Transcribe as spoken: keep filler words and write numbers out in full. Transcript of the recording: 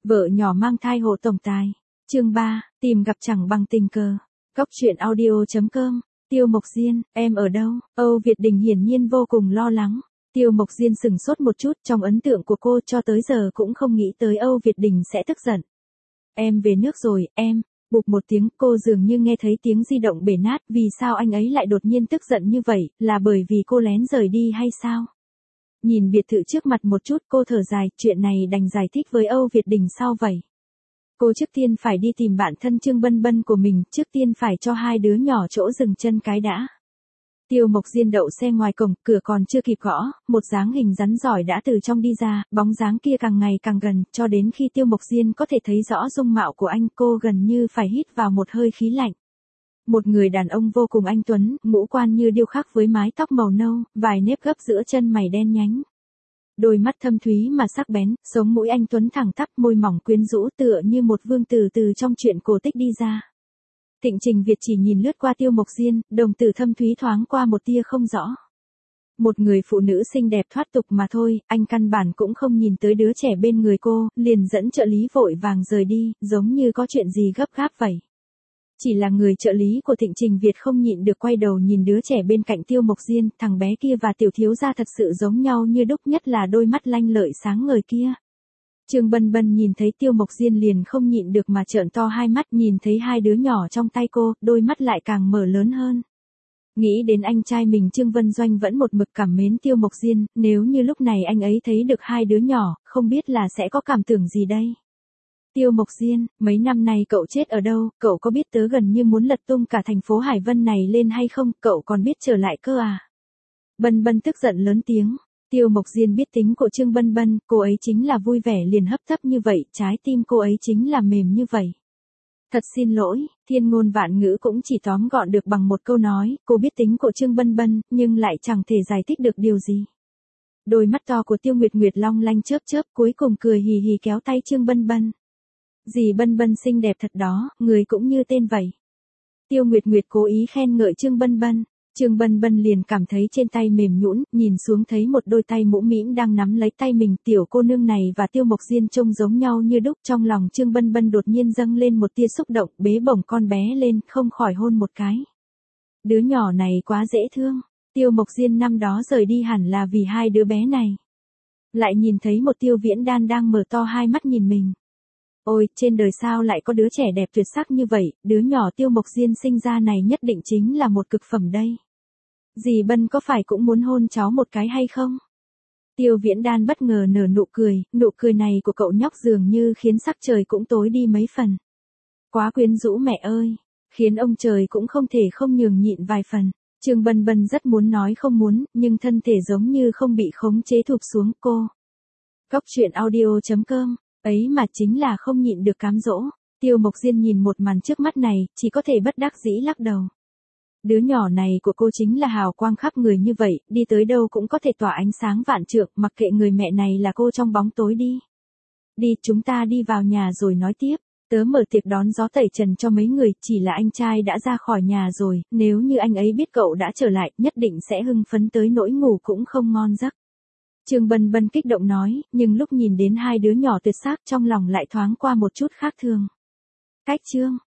Vợ nhỏ mang thai hộ tổng tài. Chương ba, tìm gặp chẳng bằng tình cờ. Góc truyện audio chấm com. Tiêu Mộc Diên, em ở đâu? Âu Việt Đình hiển nhiên vô cùng lo lắng. Tiêu Mộc Diên sửng sốt một chút, trong ấn tượng của cô cho tới giờ cũng không nghĩ tới Âu Việt Đình sẽ tức giận. Em về nước rồi, em. Bụp một tiếng, cô dường như nghe thấy tiếng di động bể nát, vì sao anh ấy lại đột nhiên tức giận như vậy, là bởi vì cô lén rời đi hay sao? Nhìn biệt thự trước mặt một chút, cô thở dài, chuyện này đành giải thích với Âu Việt Đình sau vậy. Cô trước tiên phải đi tìm bạn thân Trương Bân Bân của mình, trước tiên phải cho hai đứa nhỏ chỗ dừng chân cái đã. Tiêu Mộc Diên đậu xe ngoài cổng, cửa còn chưa kịp gõ, một dáng hình rắn giỏi đã từ trong đi ra, bóng dáng kia càng ngày càng gần, cho đến khi Tiêu Mộc Diên có thể thấy rõ dung mạo của anh, cô gần như phải hít vào một hơi khí lạnh. Một người đàn ông vô cùng anh tuấn, ngũ quan như điêu khắc với mái tóc màu nâu, vài nếp gấp giữa chân mày đen nhánh. Đôi mắt thâm thúy mà sắc bén, sống mũi anh tuấn thẳng tắp, môi mỏng quyến rũ tựa như một vương tử từ trong truyện cổ tích đi ra. Thịnh Trình Việt chỉ nhìn lướt qua Tiêu Mộc Diên, đồng tử thâm thúy thoáng qua một tia không rõ. Một người phụ nữ xinh đẹp thoát tục mà thôi, anh căn bản cũng không nhìn tới đứa trẻ bên người cô, liền dẫn trợ lý vội vàng rời đi, giống như có chuyện gì gấp gáp vậy. Chỉ là người trợ lý của Thịnh Trình Việt không nhịn được quay đầu nhìn đứa trẻ bên cạnh Tiêu Mộc Diên, thằng bé kia và tiểu thiếu gia thật sự giống nhau như đúc, nhất là đôi mắt lanh lợi sáng ngời kia. Trương Bân Bân nhìn thấy Tiêu Mộc Diên liền không nhịn được mà trợn to hai mắt, nhìn thấy hai đứa nhỏ trong tay cô, đôi mắt lại càng mở lớn hơn. Nghĩ đến anh trai mình Trương Vân Doanh vẫn một mực cảm mến Tiêu Mộc Diên, nếu như lúc này anh ấy thấy được hai đứa nhỏ, không biết là sẽ có cảm tưởng gì đây. Tiêu Mộc Diên, mấy năm nay cậu chết ở đâu, cậu có biết tớ gần như muốn lật tung cả thành phố Hải Vân này lên hay không, cậu còn biết trở lại cơ à? Bân Bân tức giận lớn tiếng. Tiêu Mộc Diên biết tính của Trương Bân Bân, cô ấy chính là vui vẻ liền hấp tấp như vậy, trái tim cô ấy chính là mềm như vậy. Thật xin lỗi, thiên ngôn vạn ngữ cũng chỉ tóm gọn được bằng một câu nói, cô biết tính của Trương Bân Bân, nhưng lại chẳng thể giải thích được điều gì. Đôi mắt to của Tiêu Nguyệt Nguyệt long lanh chớp chớp, cuối cùng cười hì hì kéo tay Trương Bân Bân. Dì Bân Bân xinh đẹp thật đó, người cũng như tên vậy. Tiêu Nguyệt Nguyệt cố ý khen ngợi Trương Bân Bân. Trương Bân Bân liền cảm thấy trên tay mềm nhũn, nhìn xuống thấy một đôi tay mũm mĩm đang nắm lấy tay mình, tiểu cô nương này và Tiêu Mộc Diên trông giống nhau như đúc, trong lòng Trương Bân Bân đột nhiên dâng lên một tia xúc động, bế bổng con bé lên, không khỏi hôn một cái. Đứa nhỏ này quá dễ thương, Tiêu Mộc Diên năm đó rời đi hẳn là vì hai đứa bé này. Lại nhìn thấy một Tiêu Viễn Đan đang mở to hai mắt nhìn mình. Ôi, trên đời sao lại có đứa trẻ đẹp tuyệt sắc như vậy, đứa nhỏ Tiêu Mộc Diên sinh ra này nhất định chính là một cực phẩm đây. Dì Bân có phải cũng muốn hôn cháu một cái hay không? Tiêu Viễn Đan bất ngờ nở nụ cười, nụ cười này của cậu nhóc dường như khiến sắc trời cũng tối đi mấy phần. Quá quyến rũ mẹ ơi, khiến ông trời cũng không thể không nhường nhịn vài phần. Trương Bân Bân rất muốn nói không muốn, nhưng thân thể giống như không bị khống chế thụp xuống cô. Góc truyện audio chấm com, ấy mà chính là không nhịn được cám dỗ. Tiêu Mộc Diên nhìn một màn trước mắt này, chỉ có thể bất đắc dĩ lắc đầu. Đứa nhỏ này của cô chính là hào quang khắp người như vậy, đi tới đâu cũng có thể tỏa ánh sáng vạn trượng, mặc kệ người mẹ này là cô trong bóng tối đi. Đi, chúng ta đi vào nhà rồi nói tiếp. Tớ mở tiệc đón gió tẩy trần cho mấy người, chỉ là anh trai đã ra khỏi nhà rồi, nếu như anh ấy biết cậu đã trở lại, nhất định sẽ hưng phấn tới nỗi ngủ cũng không ngon giấc. Trương Bân Bân kích động nói, nhưng lúc nhìn đến hai đứa nhỏ tuyệt sắc trong lòng lại thoáng qua một chút khác thường. Cách Trương,